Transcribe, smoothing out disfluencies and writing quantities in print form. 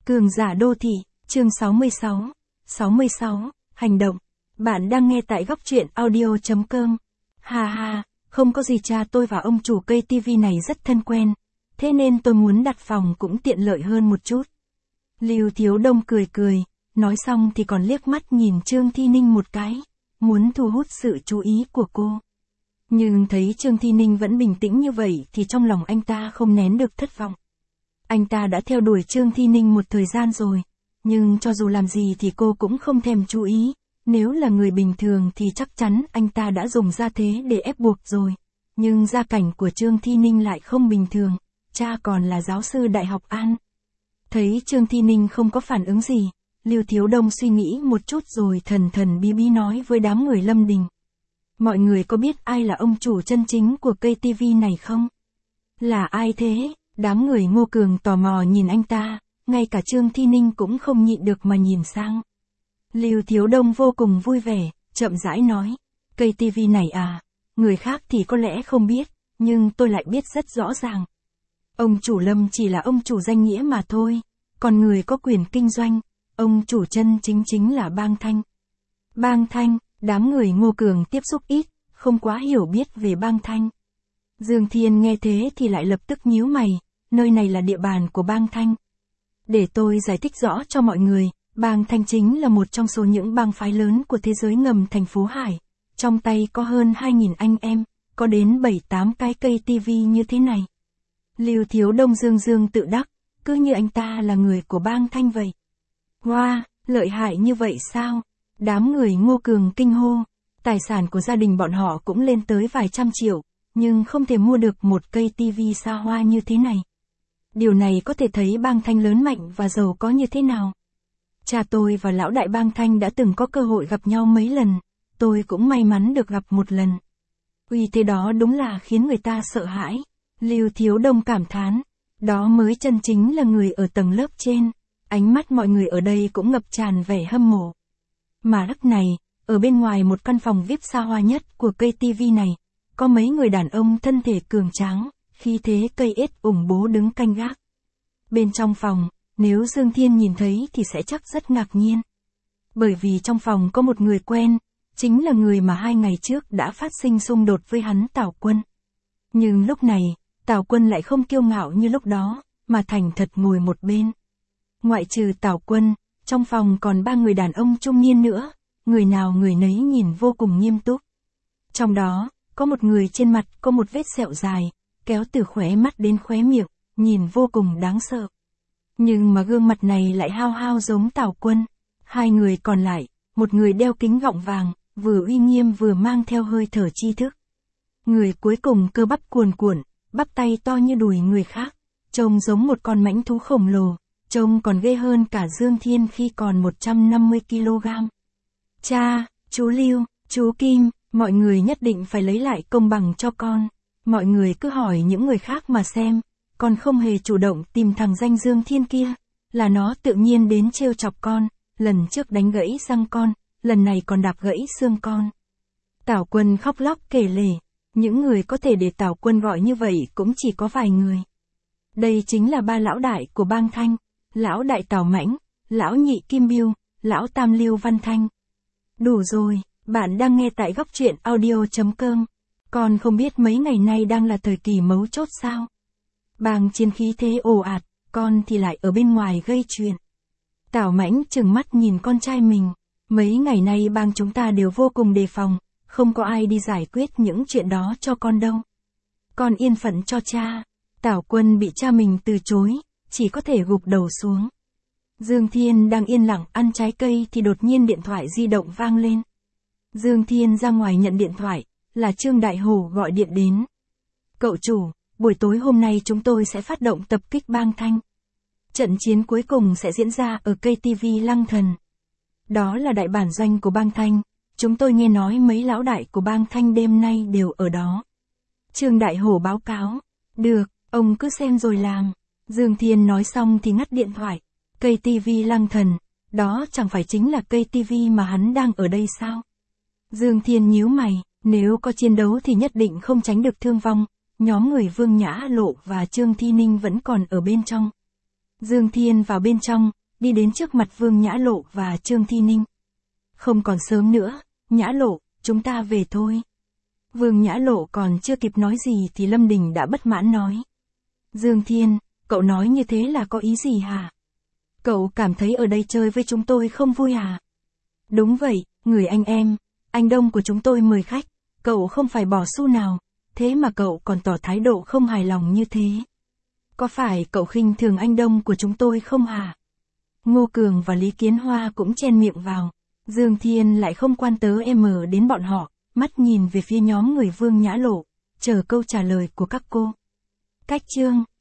Cường giả đô thị, chương 66. 66, hành động. Bạn đang nghe tại góc truyện audio.com. Ha ha, không có gì, cha tôi và ông chủ cây tivi này rất thân quen. Thế nên tôi muốn đặt phòng cũng tiện lợi hơn một chút. Lưu Thiếu Đông cười cười, nói xong thì còn liếc mắt nhìn Trương Thi Ninh một cái, muốn thu hút sự chú ý của cô. Nhưng thấy Trương Thi Ninh vẫn bình tĩnh như vậy thì trong lòng anh ta không nén được thất vọng. Anh ta đã theo đuổi Trương Thi Ninh một thời gian rồi, nhưng cho dù làm gì thì cô cũng không thèm chú ý. Nếu là người bình thường thì chắc chắn anh ta đã dùng gia thế để ép buộc rồi. Nhưng gia cảnh của Trương Thi Ninh lại không bình thường, cha còn là giáo sư Đại học An. Thấy Trương Thi Ninh không có phản ứng gì, Lưu Thiếu Đông suy nghĩ một chút rồi thần thần bí bí nói với đám người Lâm Đình. Mọi người có biết ai là ông chủ chân chính của cây tivi này không? Là ai thế? Đám người Ngô Cường tò mò nhìn anh ta, ngay cả Trương Thi Ninh cũng không nhịn được mà nhìn sang. Lưu Thiếu Đông vô cùng vui vẻ, chậm rãi nói, cây tivi này à, người khác thì có lẽ không biết, nhưng tôi lại biết rất rõ ràng. Ông chủ Lâm chỉ là ông chủ danh nghĩa mà thôi, còn người có quyền kinh doanh, ông chủ chân chính chính là Bang Thanh. Bang Thanh, đám người Ngô Cường tiếp xúc ít, không quá hiểu biết về Bang Thanh. Dương Thiên nghe thế thì lại lập tức nhíu mày, nơi này là địa bàn của Bang Thanh. Để tôi giải thích rõ cho mọi người, Bang Thanh chính là một trong số những bang phái lớn của thế giới ngầm thành phố Hải. Trong tay có hơn 2.000 anh em, có đến 7-8 cái cây tivi như thế này. Lưu Thiếu Đông dương tự đắc, cứ như anh ta là người của Bang Thanh vậy. Wow, lợi hại như vậy sao? Đám người Ngô Cường kinh hô, tài sản của gia đình bọn họ cũng lên tới vài trăm triệu, nhưng không thể mua được một cây tivi xa hoa như thế này. Điều này có thể thấy Bang Thanh lớn mạnh và giàu có như thế nào. Cha tôi và lão đại Bang Thanh đã từng có cơ hội gặp nhau mấy lần, tôi cũng may mắn được gặp một lần. Uy thế đó đúng là khiến người ta sợ hãi. Lưu Thiếu Đông cảm thán, đó mới chân chính là người ở tầng lớp trên. Ánh mắt mọi người ở đây cũng ngập tràn vẻ hâm mộ. Mà lúc này, ở bên ngoài một căn phòng VIP xa hoa nhất của cây tivi này, có mấy người đàn ông thân thể cường tráng, khí thế cây ết ủng bố đứng canh gác. Bên trong phòng, nếu Dương Thiên nhìn thấy thì sẽ chắc rất ngạc nhiên. Bởi vì trong phòng có một người quen, chính là người mà 2 ngày trước đã phát sinh xung đột với hắn, Tào Quân. Nhưng lúc này, Tào Quân lại không kiêu ngạo như lúc đó, mà thành thật ngồi một bên. Ngoại trừ Tào Quân, trong phòng còn 3 người đàn ông trung niên nữa, người nào người nấy nhìn vô cùng nghiêm túc. Trong đó, có một người trên mặt có một vết sẹo dài, kéo từ khóe mắt đến khóe miệng, nhìn vô cùng đáng sợ. Nhưng mà gương mặt này lại hao hao giống Tào Quân. 2 người còn lại, một người đeo kính gọng vàng, vừa uy nghiêm vừa mang theo hơi thở tri thức. Người cuối cùng cơ bắp cuồn cuộn, bắp tay to như đùi người khác, trông giống một con mãnh thú khổng lồ, trông còn ghê hơn cả Dương Thiên khi còn 150 kg. Cha, chú Lưu, chú Kim, mọi người nhất định phải lấy lại công bằng cho con. Mọi người cứ hỏi những người khác mà xem, con không hề chủ động tìm thằng danh Dương Thiên kia, là nó tự nhiên đến trêu chọc con, lần trước đánh gãy răng con, lần này còn đạp gãy xương con. Tào Quân khóc lóc kể lể, những người có thể để Tào Quân gọi như vậy cũng chỉ có vài người. Đây chính là 3 lão đại của Bang Thanh, lão đại Tào Mãnh, lão nhị Kim Biêu, lão tam Lưu Văn Thanh. Đủ rồi, bạn đang nghe tại góc truyện audio.com. Con không biết mấy ngày nay đang là thời kỳ mấu chốt sao? Bang chiến khí thế ồ ạt, con thì lại ở bên ngoài gây chuyện. Tào Mãnh trừng mắt nhìn con trai mình, mấy ngày nay bang chúng ta đều vô cùng đề phòng, không có ai đi giải quyết những chuyện đó cho con đâu. Con yên phận cho cha. Tào Quân bị cha mình từ chối, chỉ có thể gục đầu xuống. Dương Thiên đang yên lặng ăn trái cây thì đột nhiên điện thoại di động vang lên. Dương Thiên ra ngoài nhận điện thoại, là Trương Đại Hổ gọi điện đến. Cậu chủ, buổi tối hôm nay chúng tôi sẽ phát động tập kích Bang Thanh. Trận chiến cuối cùng sẽ diễn ra ở cây tivi Lăng Thần. Đó là đại bản doanh của Bang Thanh, chúng tôi nghe nói mấy lão đại của Bang Thanh đêm nay đều ở đó. Trương Đại Hổ báo cáo. Được, ông cứ xem rồi làm. Dương Thiên nói xong thì ngắt điện thoại. Cây tivi Lăng Thần, đó chẳng phải chính là cây tivi mà hắn đang ở đây sao? Dương Thiên nhíu mày, nếu có chiến đấu thì nhất định không tránh được thương vong. Nhóm người Vương Nhã Lộ và Trương Thi Ninh vẫn còn ở bên trong. Dương Thiên vào bên trong, đi đến trước mặt Vương Nhã Lộ và Trương Thi Ninh. Không còn sớm nữa, Nhã Lộ, chúng ta về thôi. Vương Nhã Lộ còn chưa kịp nói gì thì Lâm Đình đã bất mãn nói. Dương Thiên, cậu nói như thế là có ý gì hả? Cậu cảm thấy ở đây chơi với chúng tôi không vui à? Đúng vậy, người anh em, anh Đông của chúng tôi mời khách, cậu không phải bỏ xu nào, thế mà cậu còn tỏ thái độ không hài lòng như thế. Có phải cậu khinh thường anh Đông của chúng tôi không hả? Ngô Cường và Lý Kiến Hoa cũng chen miệng vào. Dương Thiên lại không quan đến bọn họ, mắt nhìn về phía nhóm người Vương Nhã Lộ, chờ câu trả lời của các cô. Cách chương